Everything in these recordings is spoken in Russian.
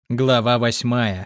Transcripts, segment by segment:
Глава 8.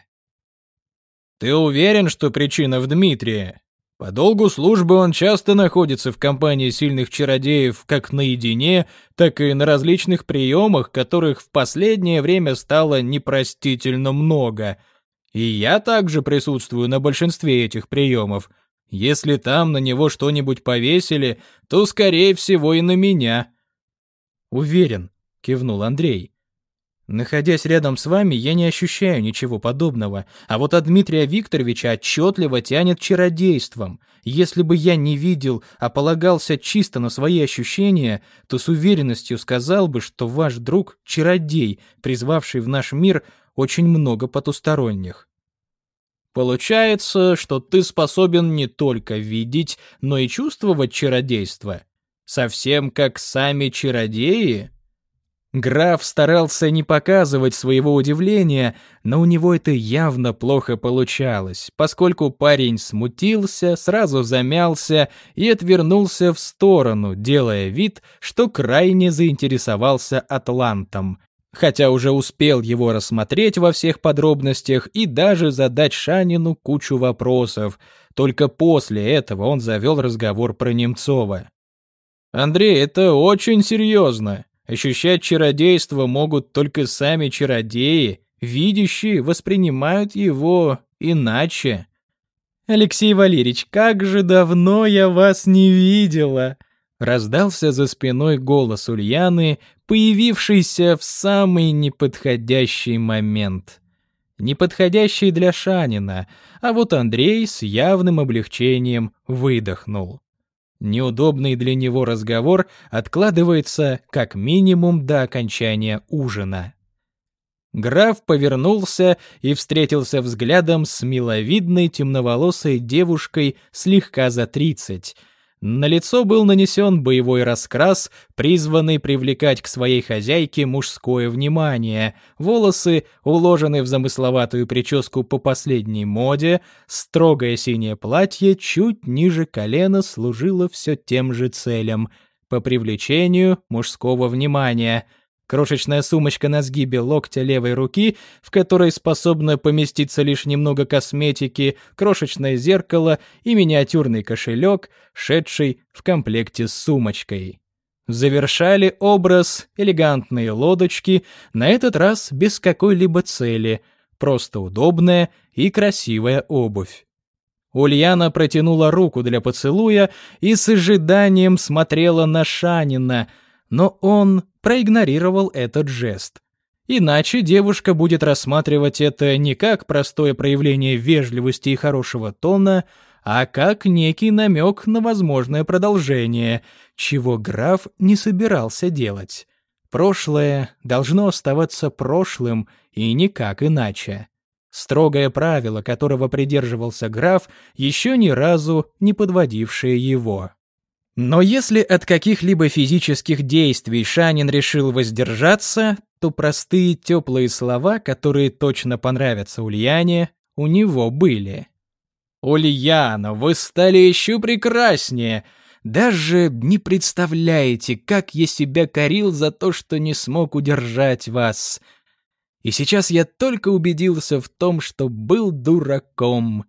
«Ты уверен, что причина в Дмитрии? По долгу службы он часто находится в компании сильных чародеев как наедине, так и на различных приемах, которых в последнее время стало непростительно много. И я также присутствую на большинстве этих приемов. Если там на него что-нибудь повесили, то, скорее всего, и на меня». «Уверен», — кивнул Андрей. «Находясь рядом с вами, я не ощущаю ничего подобного, а вот от Дмитрия Викторовича отчетливо тянет чародейством. Если бы я не видел, а полагался чисто на свои ощущения, то с уверенностью сказал бы, что ваш друг — чародей, призвавший в наш мир очень много потусторонних». «Получается, что ты способен не только видеть, но и чувствовать чародейство? Совсем как сами чародеи?» Граф старался не показывать своего удивления, но у него это явно плохо получалось, поскольку парень смутился, сразу замялся и отвернулся в сторону, делая вид, что крайне заинтересовался Атлантом, хотя уже успел его рассмотреть во всех подробностях и даже задать Шанину кучу вопросов. Только после этого он завел разговор про Немцова. «Андрей, это очень серьезно. Ощущать чародейство могут только сами чародеи, видящие воспринимают его иначе». «Алексей Валерьевич, как же давно я вас не видела!» Раздался за спиной голос Ульяны, появившийся в самый неподходящий момент. Неподходящий для Шанина, а вот Андрей с явным облегчением выдохнул. Неудобный для него разговор откладывается как минимум до окончания ужина. Граф повернулся и встретился взглядом с миловидной темноволосой девушкой слегка за 30. На лицо был нанесен боевой раскрас, призванный привлекать к своей хозяйке мужское внимание. Волосы уложены в замысловатую прическу по последней моде, строгое синее платье чуть ниже колена служило все тем же целям — по привлечению мужского внимания. Крошечная сумочка на сгибе локтя левой руки, в которой способно поместиться лишь немного косметики, крошечное зеркало и миниатюрный кошелек, шедший в комплекте с сумочкой. Завершали образ элегантные лодочки, на этот раз без какой-либо цели, просто удобная и красивая обувь. Ульяна протянула руку для поцелуя и с ожиданием смотрела на Шанина, но он проигнорировал этот жест. Иначе девушка будет рассматривать это не как простое проявление вежливости и хорошего тона, а как некий намек на возможное продолжение, чего граф не собирался делать. Прошлое должно оставаться прошлым и никак иначе. Строгое правило, которого придерживался граф, еще ни разу не подводившее его. Но если от каких-либо физических действий Шанин решил воздержаться, то простые теплые слова, которые точно понравятся Ульяне, у него были. «Ульяна, вы стали еще прекраснее! Даже не представляете, как я себя корил за то, что не смог удержать вас. И сейчас я только убедился в том, что был дураком.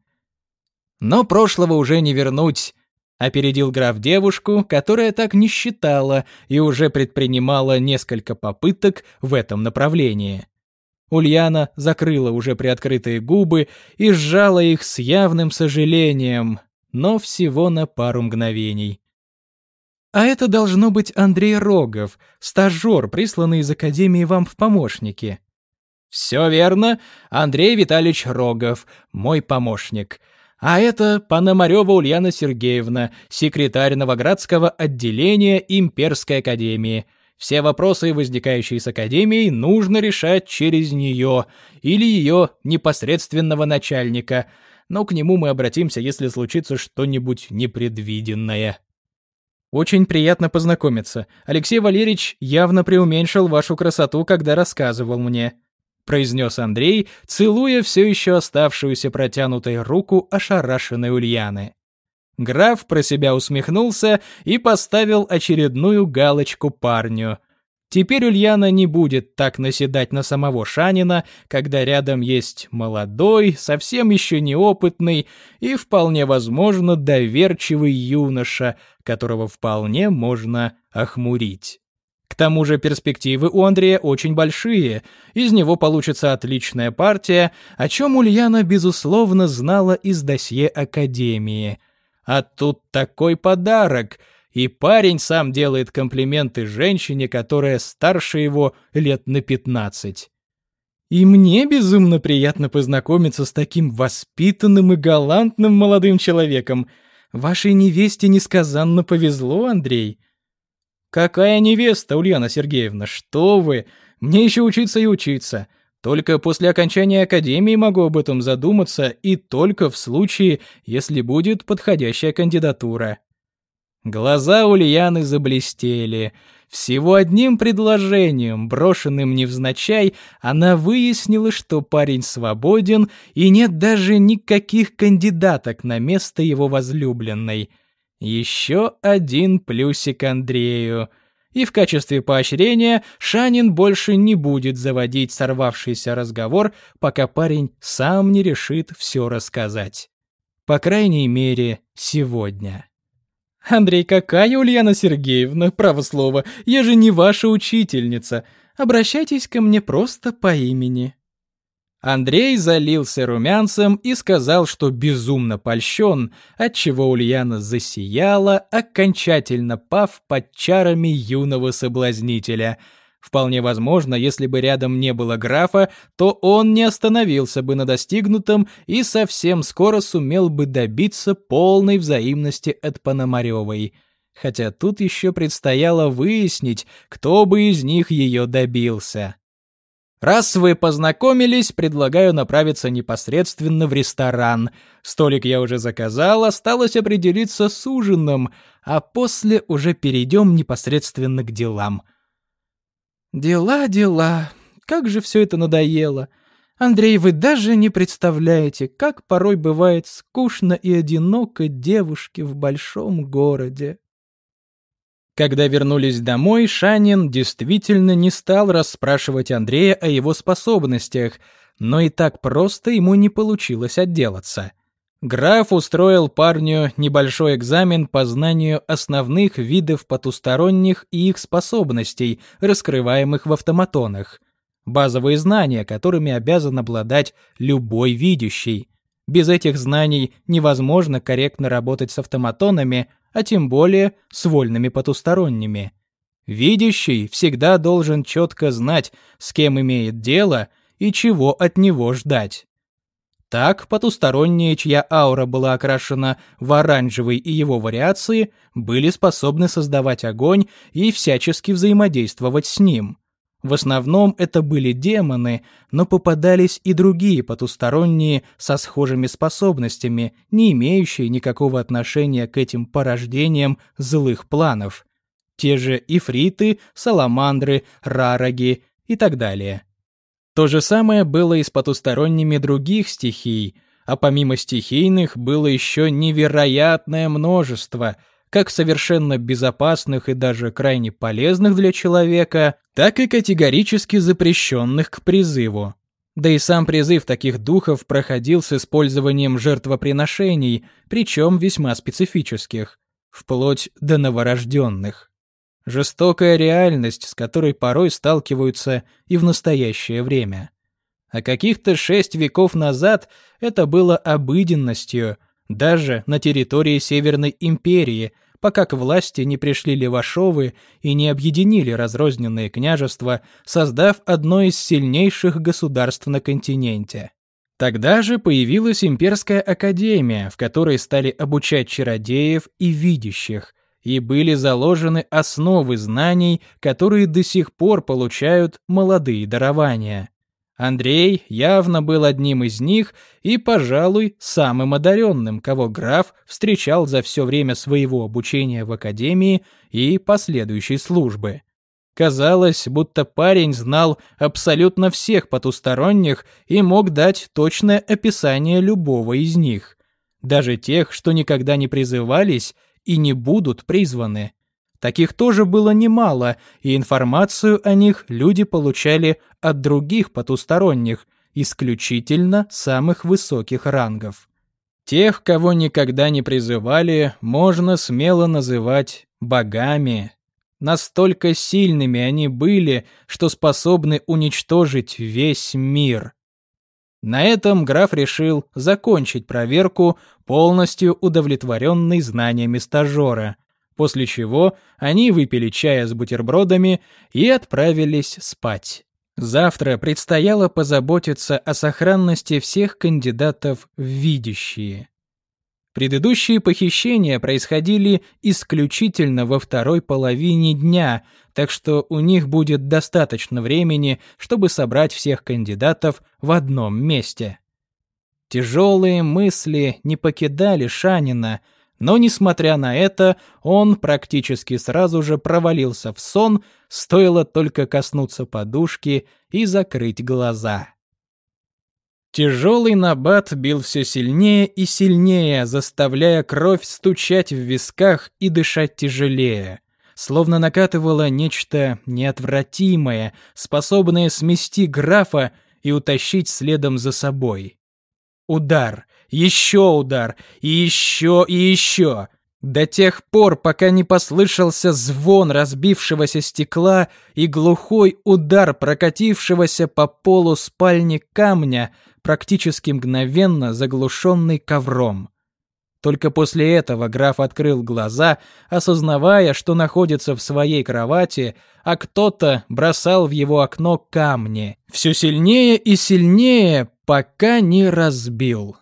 Но прошлого уже не вернуть». Опередил граф девушку, которая так не считала и уже предпринимала несколько попыток в этом направлении. Ульяна закрыла уже приоткрытые губы и сжала их с явным сожалением, но всего на пару мгновений. «А это должно быть Андрей Рогов, стажер, присланный из Академии вам в помощники». «Все верно, Андрей Витальевич Рогов, мой помощник. А это Пономарёва Ульяна Сергеевна, секретарь Новоградского отделения Имперской академии. Все вопросы, возникающие с академией, нужно решать через нее или ее непосредственного начальника, но к нему мы обратимся, если случится что-нибудь непредвиденное». «Очень приятно познакомиться. Алексей Валерьевич явно преуменьшил вашу красоту, когда рассказывал мне», — произнес Андрей, целуя все еще оставшуюся протянутой руку ошарашенной Ульяны. Граф про себя усмехнулся и поставил очередную галочку парню. Теперь Ульяна не будет так наседать на самого Шанина, когда рядом есть молодой, совсем еще неопытный и, вполне возможно, доверчивый юноша, которого вполне можно охмурить. К тому же перспективы у Андрея очень большие, из него получится отличная партия, о чем Ульяна, безусловно, знала из досье Академии. А тут такой подарок, и парень сам делает комплименты женщине, которая старше его лет на 15. И мне безумно приятно познакомиться с таким воспитанным и галантным молодым человеком. Вашей невесте несказанно повезло, Андрей. «Какая невеста, Ульяна Сергеевна, что вы? Мне еще учиться и учиться. Только после окончания академии могу об этом задуматься, и только в случае, если будет подходящая кандидатура». Глаза Ульяны заблестели. Всего одним предложением, брошенным невзначай, она выяснила, что парень свободен, и нет даже никаких кандидаток на место его возлюбленной. Еще один плюсик Андрею. И в качестве поощрения Шанин больше не будет заводить сорвавшийся разговор, пока парень сам не решит все рассказать. По крайней мере, сегодня. «Андрей, какая Ульяна Сергеевна, право слово, я же не ваша учительница. Обращайтесь ко мне просто по имени». Андрей залился румянцем и сказал, что безумно польщен, отчего Ульяна засияла, окончательно пав под чарами юного соблазнителя. Вполне возможно, если бы рядом не было графа, то он не остановился бы на достигнутом и совсем скоро сумел бы добиться полной взаимности от Пономаревой. Хотя тут еще предстояло выяснить, кто бы из них ее добился. Раз вы познакомились, предлагаю направиться непосредственно в ресторан. Столик я уже заказал, осталось определиться с ужином, а после уже перейдем непосредственно к делам. Дела, дела. Как же все это надоело. Андрей, вы даже не представляете, как порой бывает скучно и одиноко девушке в большом городе. Когда вернулись домой, Шанин действительно не стал расспрашивать Андрея о его способностях, но и так просто ему не получилось отделаться. Граф устроил парню небольшой экзамен по знанию основных видов потусторонних и их способностей, раскрываемых в автоматонах. Базовые знания, которыми обязан обладать любой видящий. Без этих знаний невозможно корректно работать с автоматонами, а тем более с вольными потусторонними. Видящий всегда должен четко знать, с кем имеет дело и чего от него ждать. Так, потусторонние, чья аура была окрашена в оранжевый и его вариации, были способны создавать огонь и всячески взаимодействовать с ним. В основном это были демоны, но попадались и другие потусторонние со схожими способностями, не имеющие никакого отношения к этим порождениям злых планов. Те же ифриты, саламандры, рараги и так далее. То же самое было и с потусторонними других стихий, а помимо стихийных было еще невероятное множество – как совершенно безопасных и даже крайне полезных для человека, так и категорически запрещенных к призыву. Да и сам призыв таких духов проходил с использованием жертвоприношений, причем весьма специфических, вплоть до новорожденных. Жестокая реальность, с которой порой сталкиваются и в настоящее время. А каких-то 6 веков назад это было обыденностью, даже на территории Северной империи, пока к власти не пришли Левашовы и не объединили разрозненные княжества, создав одно из сильнейших государств на континенте. Тогда же появилась имперская академия, в которой стали обучать чародеев и видящих, и были заложены основы знаний, которые до сих пор получают молодые дарования. Андрей явно был одним из них и, пожалуй, самым одаренным, кого граф встречал за все время своего обучения в академии и последующей службы. Казалось, будто парень знал абсолютно всех потусторонних и мог дать точное описание любого из них, даже тех, что никогда не призывались и не будут призваны. Таких тоже было немало, и информацию о них люди получали от других потусторонних, исключительно самых высоких рангов. Тех, кого никогда не призывали, можно смело называть богами. Настолько сильными они были, что способны уничтожить весь мир. На этом граф решил закончить проверку, полностью удовлетворенный знаниями стажера, после чего они выпили чая с бутербродами и отправились спать. Завтра предстояло позаботиться о сохранности всех кандидатов в видящие. Предыдущие похищения происходили исключительно во второй половине дня, так что у них будет достаточно времени, чтобы собрать всех кандидатов в одном месте. Тяжелые мысли не покидали Шанина, но, несмотря на это, он практически сразу же провалился в сон, стоило только коснуться подушки и закрыть глаза. Тяжелый набат бил все сильнее и сильнее, заставляя кровь стучать в висках и дышать тяжелее. Словно накатывало нечто неотвратимое, способное смести графа и утащить следом за собой. Удар, еще удар, и еще, и еще. До тех пор, пока не послышался звон разбившегося стекла и глухой удар прокатившегося по полу спальни камня, практически мгновенно заглушенный ковром. Только после этого граф открыл глаза, осознавая, что находится в своей кровати, а кто-то бросал в его окно камни. Все сильнее и сильнее, пока не разбил.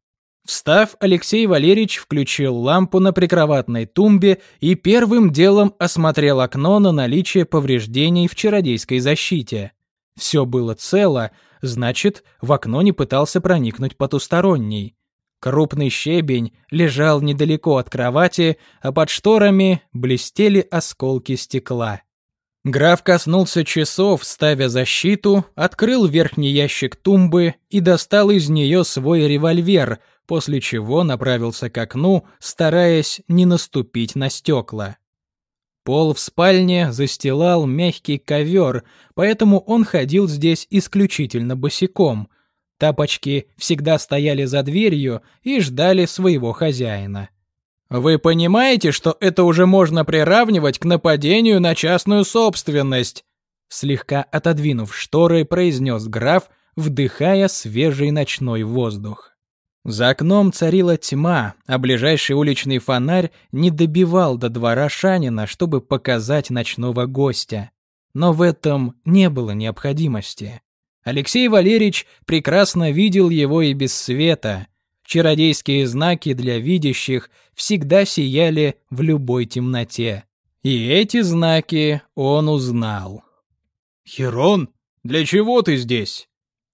Встав, Алексей Валерьевич включил лампу на прикроватной тумбе и первым делом осмотрел окно на наличие повреждений в чародейской защите. Все было цело, значит, в окно не пытался проникнуть потусторонний. Крупный щебень лежал недалеко от кровати, а под шторами блестели осколки стекла. Граф коснулся часов, ставя защиту, открыл верхний ящик тумбы и достал из нее свой револьвер, после чего направился к окну, стараясь не наступить на стекла. Пол в спальне застилал мягкий ковер, поэтому он ходил здесь исключительно босиком. Тапочки всегда стояли за дверью и ждали своего хозяина. «Вы понимаете, что это уже можно приравнивать к нападению на частную собственность?» Слегка отодвинув шторы, произнес граф, вдыхая свежий ночной воздух. За окном царила тьма, а ближайший уличный фонарь не добивал до двора Шанина, чтобы показать ночного гостя. Но в этом не было необходимости. Алексей Валерьевич прекрасно видел его и без света. Чародейские знаки для видящих всегда сияли в любой темноте. И эти знаки он узнал. «Хирон, для чего ты здесь?»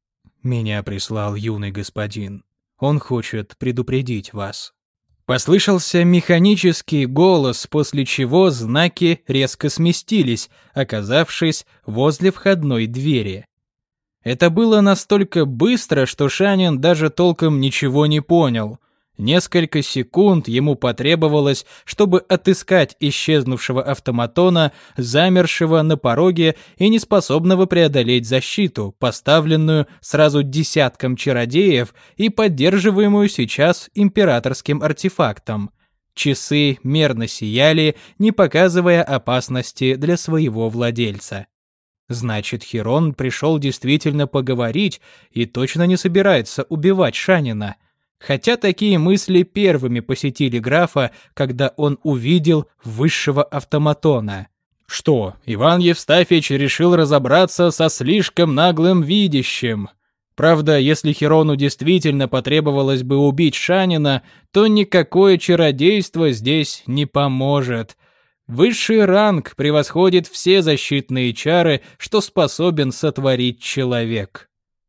«Меня прислал юный господин. Он хочет предупредить вас». Послышался механический голос, после чего знаки резко сместились, оказавшись возле входной двери. Это было настолько быстро, что Шанин даже толком ничего не понял. Несколько секунд ему потребовалось, чтобы отыскать исчезнувшего автоматона, замершего на пороге и неспособного преодолеть защиту, поставленную сразу десятком чародеев и поддерживаемую сейчас императорским артефактом. Часы мерно сияли, не показывая опасности для своего владельца. Значит, Хирон пришел действительно поговорить и точно не собирается убивать Шанина. Хотя такие мысли первыми посетили графа, когда он увидел высшего автоматона. Что, Иван Евстафьевич решил разобраться со слишком наглым видящим? Правда, если Хирону действительно потребовалось бы убить Шанина, то никакое чародейство здесь не поможет. Высший ранг превосходит все защитные чары, что способен сотворить человек.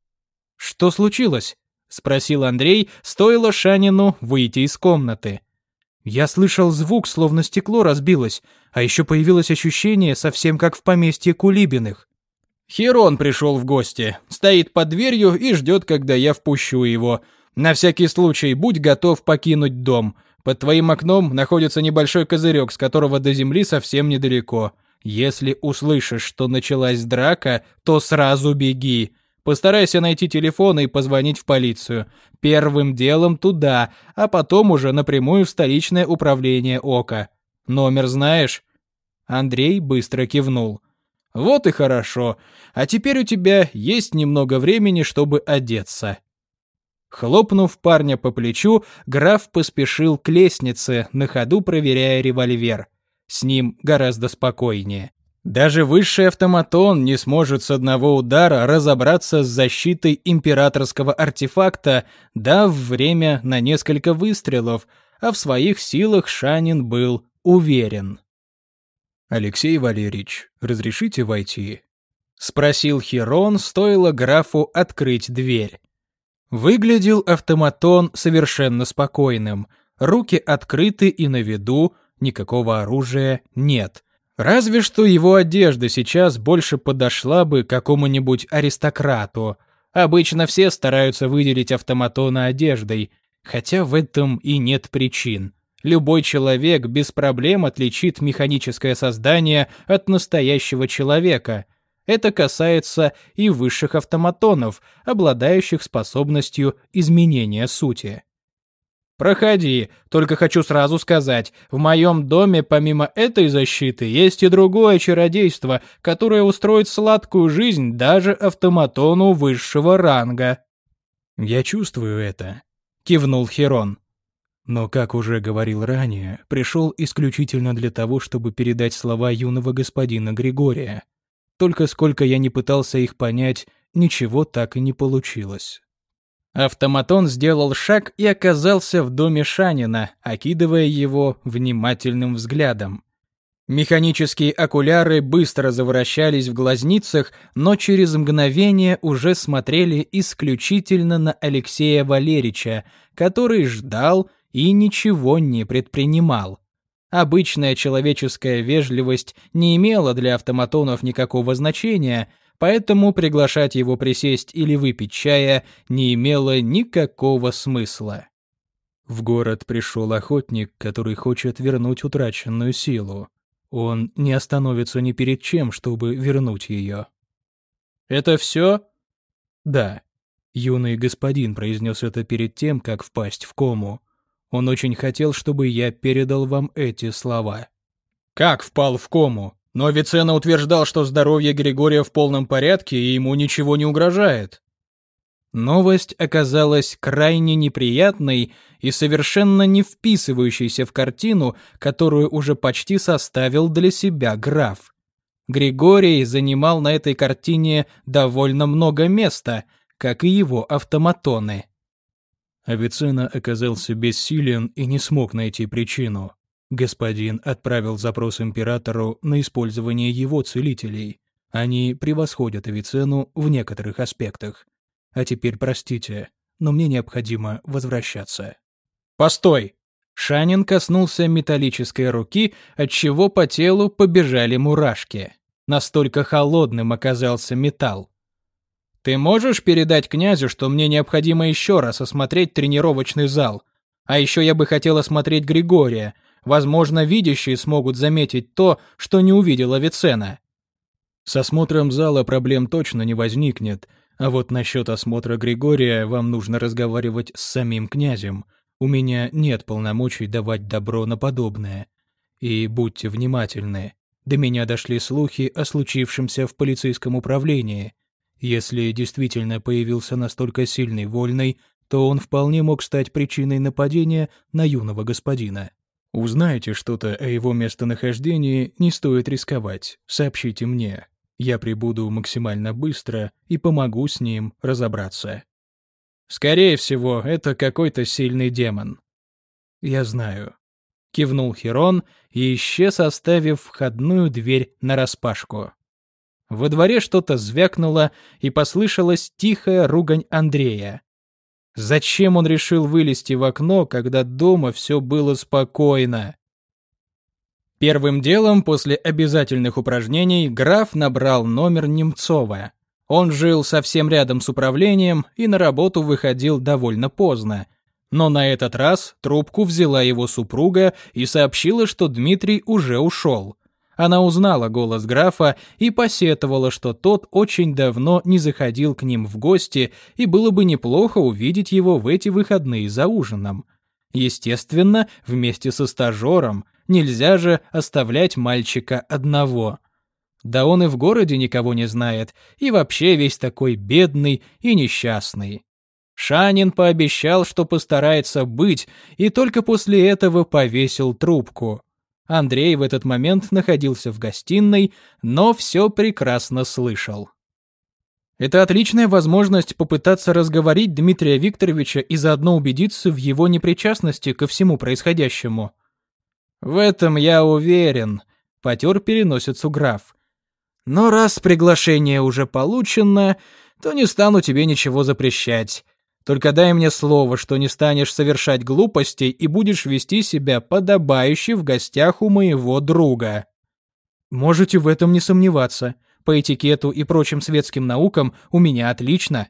«Что случилось?» — спросил Андрей, стоило Шанину выйти из комнаты. «Я слышал звук, словно стекло разбилось, а еще появилось ощущение, совсем как в поместье Кулибиных». «Хирон пришел в гости, стоит под дверью и ждет, когда я впущу его. На всякий случай будь готов покинуть дом. Под твоим окном находится небольшой козырек, с которого до земли совсем недалеко. Если услышишь, что началась драка, то сразу беги. Постарайся найти телефон и позвонить в полицию. Первым делом туда, а потом уже напрямую в столичное управление ОКа. Номер знаешь?» Андрей быстро кивнул. «Вот и хорошо. А теперь у тебя есть немного времени, чтобы одеться». Хлопнув парня по плечу, граф поспешил к лестнице, на ходу проверяя револьвер. С ним гораздо спокойнее. Даже высший автоматон не сможет с одного удара разобраться с защитой императорского артефакта, дав время на несколько выстрелов, а в своих силах Шанин был уверен. «Алексей Валерьевич, разрешите войти?» — спросил Хирон, стоило графу открыть дверь. Выглядел автоматон совершенно спокойным. Руки открыты и на виду, никакого оружия нет. Разве что его одежда сейчас больше подошла бы какому-нибудь аристократу. Обычно все стараются выделить автоматона одеждой, хотя в этом и нет причин. Любой человек без проблем отличит механическое создание от настоящего человека. Это касается и высших автоматонов, обладающих способностью изменения сути. «Проходи, только хочу сразу сказать, в моем доме помимо этой защиты есть и другое чародейство, которое устроит сладкую жизнь даже автоматону высшего ранга». «Я чувствую это», — кивнул Хирон. «Но, как уже говорил ранее, пришел исключительно для того, чтобы передать слова юного господина Григория. Только сколько я не пытался их понять, ничего так и не получилось». Автоматон сделал шаг и оказался в доме Шанина, окидывая его внимательным взглядом. Механические окуляры быстро завращались в глазницах, но через мгновение уже смотрели исключительно на Алексея Валерьевича, который ждал и ничего не предпринимал. Обычная человеческая вежливость не имела для автоматонов никакого значения, поэтому приглашать его присесть или выпить чая не имело никакого смысла. В город пришел охотник, который хочет вернуть утраченную силу. Он не остановится ни перед чем, чтобы вернуть ее. «Это все?» «Да». Юный господин произнес это перед тем, как впасть в кому. Он очень хотел, чтобы я передал вам эти слова. «Как впал в кому? Но Авиценна утверждал, что здоровье Григория в полном порядке и ему ничего не угрожает». Новость оказалась крайне неприятной и совершенно не вписывающейся в картину, которую уже почти составил для себя граф. Григорий занимал на этой картине довольно много места, как и его автоматоны. Авиценна оказался бессилен и не смог найти причину. Господин отправил запрос императору на использование его целителей. Они превосходят Авиценну в некоторых аспектах. А теперь простите, но мне необходимо возвращаться. «Постой!» Шанин коснулся металлической руки, отчего по телу побежали мурашки. Настолько холодным оказался металл. «Ты можешь передать князю, что мне необходимо еще раз осмотреть тренировочный зал? А еще я бы хотел осмотреть Григория. Возможно, видящие смогут заметить то, что не увидел Авиценна». С осмотром зала проблем точно не возникнет, а вот насчет осмотра Григория вам нужно разговаривать с самим князем. У меня нет полномочий давать добро на подобное. И будьте внимательны. До меня дошли слухи о случившемся в полицейском управлении. Если действительно появился настолько сильный вольный, то он вполне мог стать причиной нападения на юного господина. Узнаете что-то о его местонахождении, не стоит рисковать, сообщите мне. Я прибуду максимально быстро и помогу с ним разобраться. Скорее всего, это какой-то сильный демон. Я знаю. Кивнул Хирон и исчез, оставив входную дверь нараспашку. Во дворе что-то звякнуло, и послышалась тихая ругань Андрея. Зачем он решил вылезти в окно, когда дома все было спокойно? Первым делом после обязательных упражнений граф набрал номер Немцова. Он жил совсем рядом с управлением и на работу выходил довольно поздно. Но на этот раз трубку взяла его супруга и сообщила, что Дмитрий уже ушел. Она узнала голос графа и посетовала, что тот очень давно не заходил к ним в гости, и было бы неплохо увидеть его в эти выходные за ужином. Естественно, вместе со стажером, нельзя же оставлять мальчика одного. Да он и в городе никого не знает, и вообще весь такой бедный и несчастный. Шанин пообещал, что постарается быть, и только после этого повесил трубку. Андрей в этот момент находился в гостиной, но все прекрасно слышал. Это отличная возможность попытаться разговорить Дмитрия Викторовича и заодно убедиться в его непричастности ко всему происходящему. «В этом я уверен», — потер переносицу граф. «Но раз приглашение уже получено, то не стану тебе ничего запрещать. Только дай мне слово, что не станешь совершать глупостей и будешь вести себя подобающе в гостях у моего друга». «Можете в этом не сомневаться. По этикету и прочим светским наукам у меня отлично».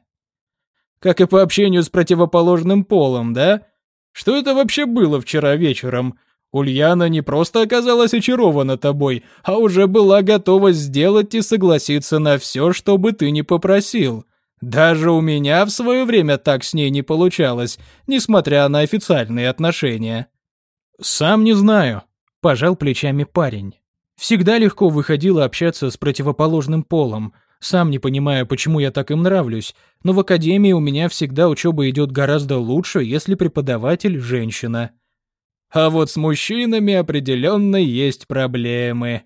«Как и по общению с противоположным полом, да? Что это вообще было вчера вечером? Ульяна не просто оказалась очарована тобой, а уже была готова сделать и согласиться на все, что бы ты ни попросил. Даже у меня в свое время так с ней не получалось, несмотря на официальные отношения». «Сам не знаю», — пожал плечами парень. «Всегда легко выходило общаться с противоположным полом. Сам не понимаю, почему я так им нравлюсь, но в академии у меня всегда учеба идет гораздо лучше, если преподаватель – женщина». «А вот с мужчинами определенно есть проблемы».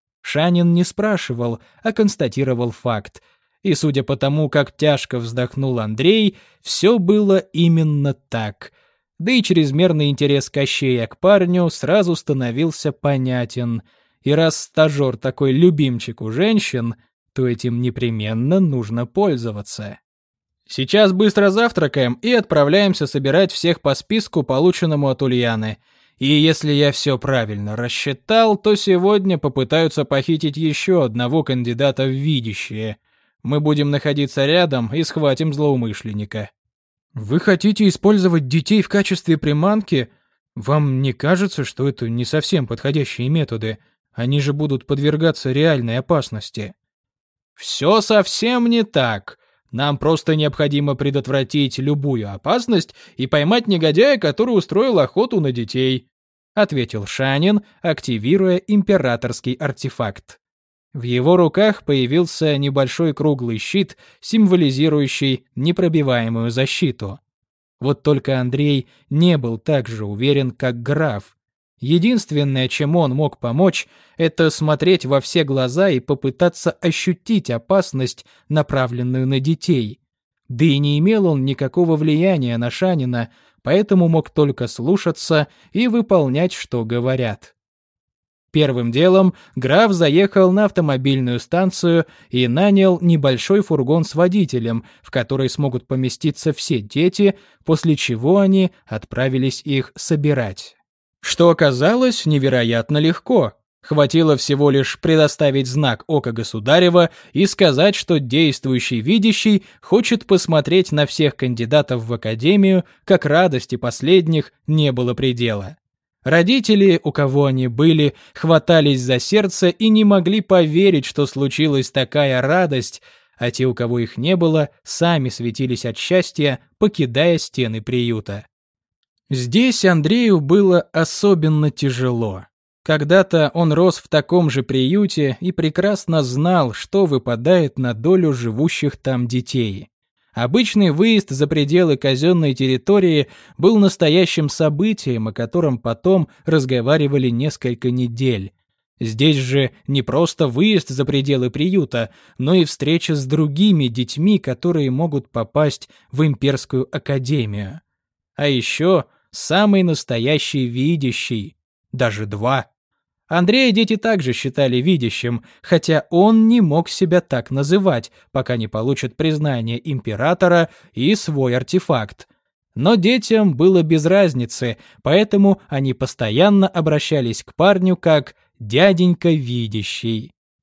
Шанин не спрашивал, а констатировал факт. И судя по тому, как тяжко вздохнул Андрей, все было именно так. Да и чрезмерный интерес Кощея к парню сразу становился понятен. И раз стажер такой любимчик у женщин, то этим непременно нужно пользоваться. «Сейчас быстро завтракаем и отправляемся собирать всех по списку, полученному от Ульяны. И если я все правильно рассчитал, то сегодня попытаются похитить еще одного кандидата в видящее. Мы будем находиться рядом и схватим злоумышленника». «Вы хотите использовать детей в качестве приманки? Вам не кажется, что это не совсем подходящие методы? Они же будут подвергаться реальной опасности». «Все совсем не так. Нам просто необходимо предотвратить любую опасность и поймать негодяя, который устроил охоту на детей», — ответил Шанин, активируя императорский артефакт. В его руках появился небольшой круглый щит, символизирующий непробиваемую защиту. Вот только Андрей не был так же уверен, как граф. Единственное, чем он мог помочь, это смотреть во все глаза и попытаться ощутить опасность, направленную на детей. Да и не имел он никакого влияния на Шанина, поэтому мог только слушаться и выполнять, что говорят. Первым делом граф заехал на автомобильную станцию и нанял небольшой фургон с водителем, в который смогут поместиться все дети, после чего они отправились их собирать. Что оказалось невероятно легко. Хватило всего лишь предоставить знак ока государева и сказать, что действующий видящий хочет посмотреть на всех кандидатов в академию, как радости последних не было предела. Родители, у кого они были, хватались за сердце и не могли поверить, что случилась такая радость, а те, у кого их не было, сами светились от счастья, покидая стены приюта. Здесь Андрею было особенно тяжело. Когда-то он рос в таком же приюте и прекрасно знал, что выпадает на долю живущих там детей. Обычный выезд за пределы казенной территории был настоящим событием, о котором потом разговаривали несколько недель. Здесь же не просто выезд за пределы приюта, но и встреча с другими детьми, которые могут попасть в имперскую академию. А еще самый настоящий видящий, даже два. Андрея дети также считали видящим, хотя он не мог себя так называть, пока не получит признание императора и свой артефакт. Но детям было без разницы, поэтому они постоянно обращались к парню как «дяденька видящий».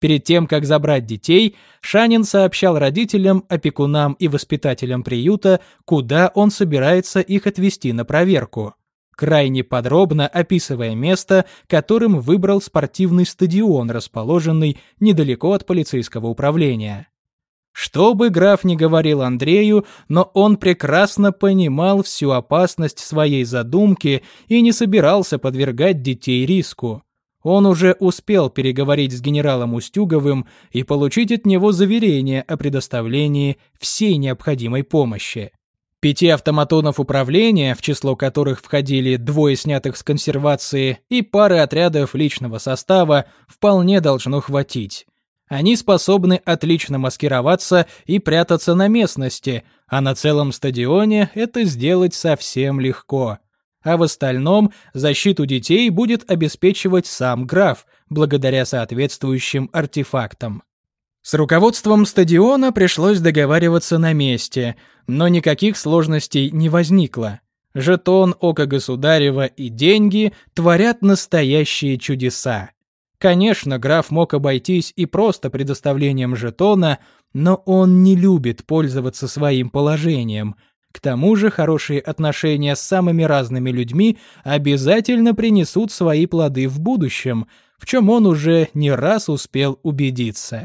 Перед тем, как забрать детей, Шанин сообщал родителям, опекунам и воспитателям приюта, куда он собирается их отвезти на проверку, крайне подробно описывая место, которым выбрал спортивный стадион, расположенный недалеко от полицейского управления. Что бы граф ни говорил Андрею, но он прекрасно понимал всю опасность своей задумки и не собирался подвергать детей риску. Он уже успел переговорить с генералом Устюговым и получить от него заверение о предоставлении всей необходимой помощи. 5 автоматонов управления, в число которых входили 2 снятых с консервации и пары отрядов личного состава, вполне должно хватить. Они способны отлично маскироваться и прятаться на местности, а на целом стадионе это сделать совсем легко. А в остальном защиту детей будет обеспечивать сам граф, благодаря соответствующим артефактам. С руководством стадиона пришлось договариваться на месте, но никаких сложностей не возникло. Жетон Ока Государева и деньги творят настоящие чудеса. Конечно, граф мог обойтись и просто предоставлением жетона, но он не любит пользоваться своим положением. К тому же хорошие отношения с самыми разными людьми обязательно принесут свои плоды в будущем, в чем он уже не раз успел убедиться.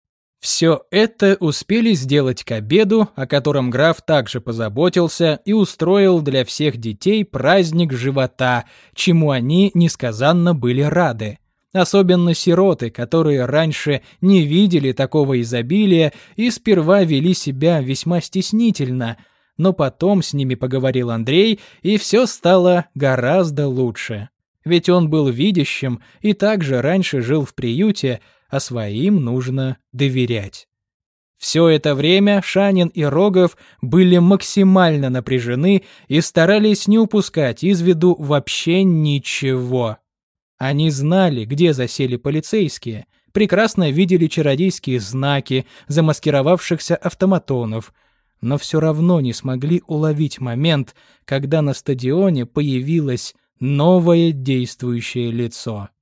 Все это успели сделать к обеду, о котором граф также позаботился и устроил для всех детей праздник живота, чему они несказанно были рады. Особенно сироты, которые раньше не видели такого изобилия и сперва вели себя весьма стеснительно, но потом с ними поговорил Андрей, и все стало гораздо лучше. Ведь он был видящим и также раньше жил в приюте, а своим нужно доверять. Все это время Шанин и Рогов были максимально напряжены и старались не упускать из виду вообще ничего. Они знали, где засели полицейские, прекрасно видели чародейские знаки замаскировавшихся автоматонов, но все равно не смогли уловить момент, когда на стадионе появилось новое действующее лицо.